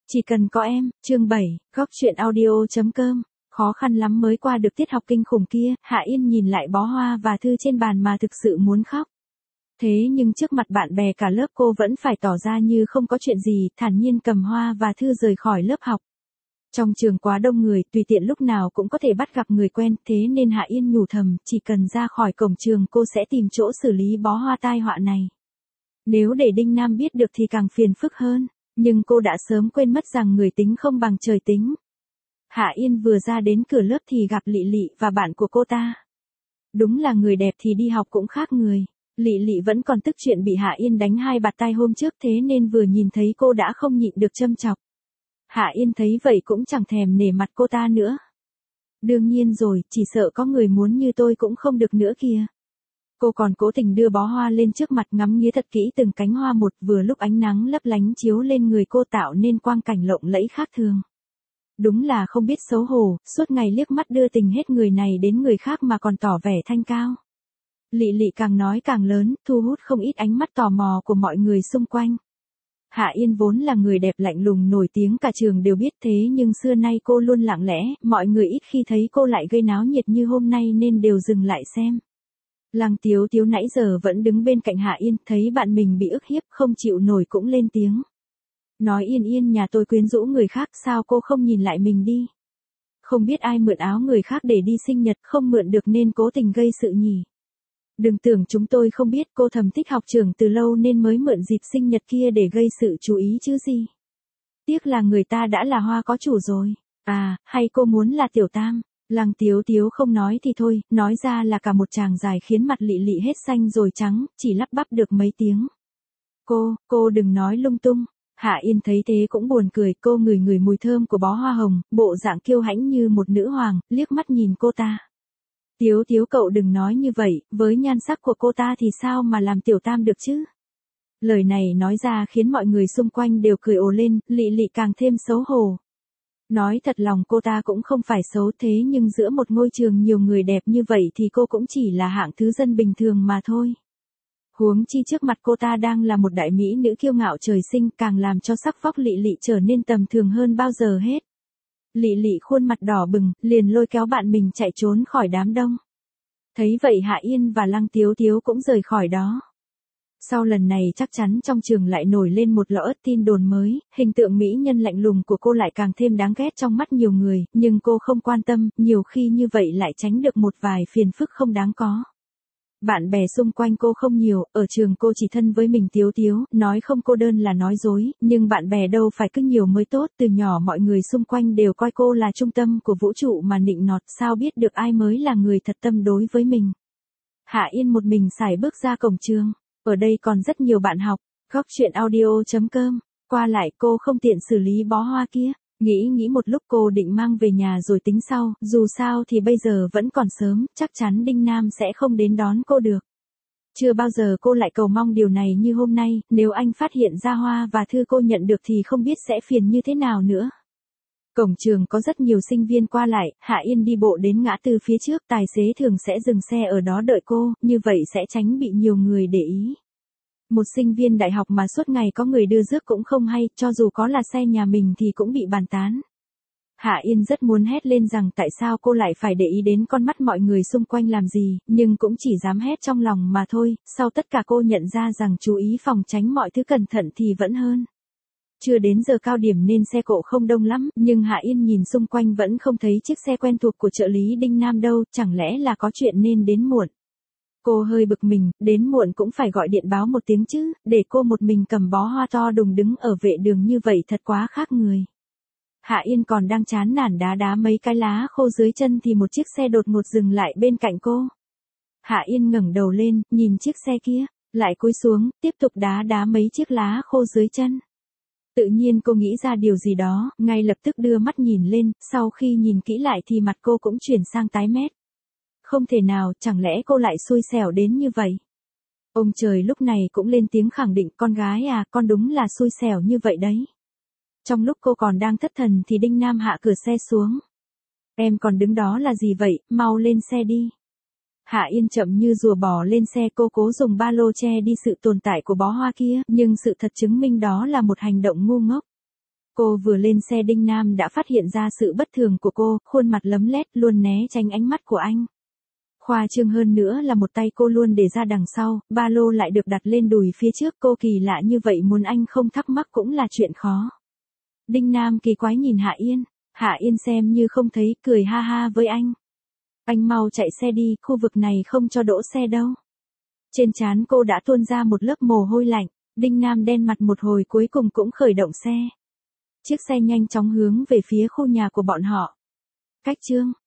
Chỉ cần có em, chương 7, góc chuyện audio.com. Khó khăn lắm mới qua được tiết học kinh khủng kia, Hạ Yên nhìn lại bó hoa và thư trên bàn mà thực sự muốn khóc. Thế nhưng trước mặt bạn bè cả lớp cô vẫn phải tỏ ra như không có chuyện gì, thản nhiên cầm hoa và thư rời khỏi lớp học. Trong trường quá đông người, tùy tiện lúc nào cũng có thể bắt gặp người quen, thế nên Hạ Yên nhủ thầm, chỉ cần ra khỏi cổng trường cô sẽ tìm chỗ xử lý bó hoa tai họa này. Nếu để Đinh Nam biết được thì càng phiền phức hơn. Nhưng cô đã sớm quên mất rằng người tính không bằng trời tính. Hạ Yên vừa ra đến cửa lớp thì gặp Lị Lị và bạn của cô ta. Đúng là người đẹp thì đi học cũng khác người. Lị Lị vẫn còn tức chuyện bị Hạ Yên đánh 2 bạt tai hôm trước, thế nên vừa nhìn thấy cô đã không nhịn được châm chọc. Hạ Yên thấy vậy cũng chẳng thèm nể mặt cô ta nữa. Đương nhiên rồi, chỉ sợ có người muốn như tôi cũng không được nữa kìa. Cô còn cố tình đưa bó hoa lên trước mặt ngắm nghía thật kỹ từng cánh hoa một, vừa lúc ánh nắng lấp lánh chiếu lên người cô tạo nên quang cảnh lộng lẫy khác thường. Đúng là không biết xấu hổ, suốt ngày liếc mắt đưa tình hết người này đến người khác mà còn tỏ vẻ thanh cao. Lị Lị càng nói càng lớn, thu hút không ít ánh mắt tò mò của mọi người xung quanh. Hạ Yên vốn là người đẹp lạnh lùng nổi tiếng cả trường đều biết, thế nhưng xưa nay cô luôn lặng lẽ, mọi người ít khi thấy cô lại gây náo nhiệt như hôm nay nên đều dừng lại xem. Lăng Tiếu Tiếu nãy giờ vẫn đứng bên cạnh Hạ Yên, thấy bạn mình bị ức hiếp không chịu nổi cũng lên tiếng. Nói Yên Yên, nhà tôi quyến rũ người khác, sao cô không nhìn lại mình đi? Không biết ai mượn áo người khác để đi sinh nhật, không mượn được nên cố tình gây sự nhỉ? Đừng tưởng chúng tôi không biết, cô thầm thích học trường từ lâu nên mới mượn dịp sinh nhật kia để gây sự chú ý chứ gì. Tiếc là người ta đã là hoa có chủ rồi. À, hay cô muốn là tiểu tam? Lăng Tiếu Tiếu không nói thì thôi, nói ra là cả một tràng dài khiến mặt Lị Lị hết xanh rồi trắng, chỉ lắp bắp được mấy tiếng. Cô đừng nói lung tung. Hạ Yên thấy thế cũng buồn cười, cô ngửi ngửi mùi thơm của bó hoa hồng, bộ dạng kiêu hãnh như một nữ hoàng, liếc mắt nhìn cô ta. Tiếu Tiếu cậu đừng nói như vậy, với nhan sắc của cô ta thì sao mà làm tiểu tam được chứ? Lời này nói ra khiến mọi người xung quanh đều cười ồ lên, Lị Lị càng thêm xấu hổ. Nói thật lòng cô ta cũng không phải xấu, thế nhưng giữa một ngôi trường nhiều người đẹp như vậy thì cô cũng chỉ là hạng thứ dân bình thường mà thôi. Huống chi trước mặt cô ta đang là một đại mỹ nữ kiêu ngạo trời sinh, càng làm cho sắc vóc Lị Lị trở nên tầm thường hơn bao giờ hết. Lị Lị khuôn mặt đỏ bừng, liền lôi kéo bạn mình chạy trốn khỏi đám đông. Thấy vậy Hạ Yên và Lăng Tiếu Tiếu cũng rời khỏi đó. Sau lần này chắc chắn trong trường lại nổi lên một lõ tin đồn mới, hình tượng mỹ nhân lạnh lùng của cô lại càng thêm đáng ghét trong mắt nhiều người, nhưng cô không quan tâm, nhiều khi như vậy lại tránh được một vài phiền phức không đáng có. Bạn bè xung quanh cô không nhiều, ở trường cô chỉ thân với mình Tiếu Tiếu, nói không cô đơn là nói dối, nhưng bạn bè đâu phải cứ nhiều mới tốt, từ nhỏ mọi người xung quanh đều coi cô là trung tâm của vũ trụ mà nịnh nọt, sao biết được ai mới là người thật tâm đối với mình. Hạ Yên một mình sải bước ra cổng trường. Ở đây còn rất nhiều bạn học. Góc chuyện audio.com. Qua lại cô không tiện xử lý bó hoa kia. Nghĩ một lúc cô định mang về nhà rồi tính sau. Dù sao thì bây giờ vẫn còn sớm. Chắc chắn Đinh Nam sẽ không đến đón cô được. Chưa bao giờ cô lại cầu mong điều này như hôm nay. Nếu anh phát hiện ra hoa và thư cô nhận được thì không biết sẽ phiền như thế nào nữa. Cổng trường có rất nhiều sinh viên qua lại, Hạ Yên đi bộ đến ngã tư phía trước, tài xế thường sẽ dừng xe ở đó đợi cô, như vậy sẽ tránh bị nhiều người để ý. Một sinh viên đại học mà suốt ngày có người đưa rước cũng không hay, cho dù có là xe nhà mình thì cũng bị bàn tán. Hạ Yên rất muốn hét lên rằng tại sao cô lại phải để ý đến con mắt mọi người xung quanh làm gì, nhưng cũng chỉ dám hét trong lòng mà thôi, sau tất cả cô nhận ra rằng chú ý phòng tránh mọi thứ cẩn thận thì vẫn hơn. Chưa đến giờ cao điểm nên xe cộ không đông lắm, nhưng Hạ Yên nhìn xung quanh vẫn không thấy chiếc xe quen thuộc của trợ lý Đinh Nam đâu, chẳng lẽ là có chuyện nên đến muộn. Cô hơi bực mình, đến muộn cũng phải gọi điện báo một tiếng chứ, để cô một mình cầm bó hoa to đùng đứng ở vệ đường như vậy thật quá khác người. Hạ Yên còn đang chán nản đá mấy cái lá khô dưới chân thì một chiếc xe đột ngột dừng lại bên cạnh cô. Hạ Yên ngẩng đầu lên, nhìn chiếc xe kia, lại cúi xuống, tiếp tục đá mấy chiếc lá khô dưới chân. Tự nhiên cô nghĩ ra điều gì đó, ngay lập tức đưa mắt nhìn lên, sau khi nhìn kỹ lại thì mặt cô cũng chuyển sang tái mét. Không thể nào, chẳng lẽ cô lại xui xẻo đến như vậy? Ông trời lúc này cũng lên tiếng khẳng định, con gái à, con đúng là xui xẻo như vậy đấy. Trong lúc cô còn đang thất thần thì Đinh Nam hạ cửa xe xuống. Em còn đứng đó là gì vậy, mau lên xe đi. Hạ Yên chậm như rùa bò lên xe, cô cố dùng ba lô che đi sự tồn tại của bó hoa kia, nhưng sự thật chứng minh đó là một hành động ngu ngốc. Cô vừa lên xe Đinh Nam đã phát hiện ra sự bất thường của cô, khuôn mặt lấm lét luôn né tránh ánh mắt của anh. Khoa trương hơn nữa là một tay cô luôn để ra đằng sau, ba lô lại được đặt lên đùi phía trước, cô kỳ lạ như vậy muốn anh không thắc mắc cũng là chuyện khó. Đinh Nam kỳ quái nhìn Hạ Yên xem như không thấy, cười ha ha với anh. Anh mau chạy xe đi, khu vực này không cho đỗ xe đâu. Trên trán cô đã tuôn ra một lớp mồ hôi lạnh, Đinh Nam đen mặt một hồi cuối cùng cũng khởi động xe. Chiếc xe nhanh chóng hướng về phía khu nhà của bọn họ. Cách chương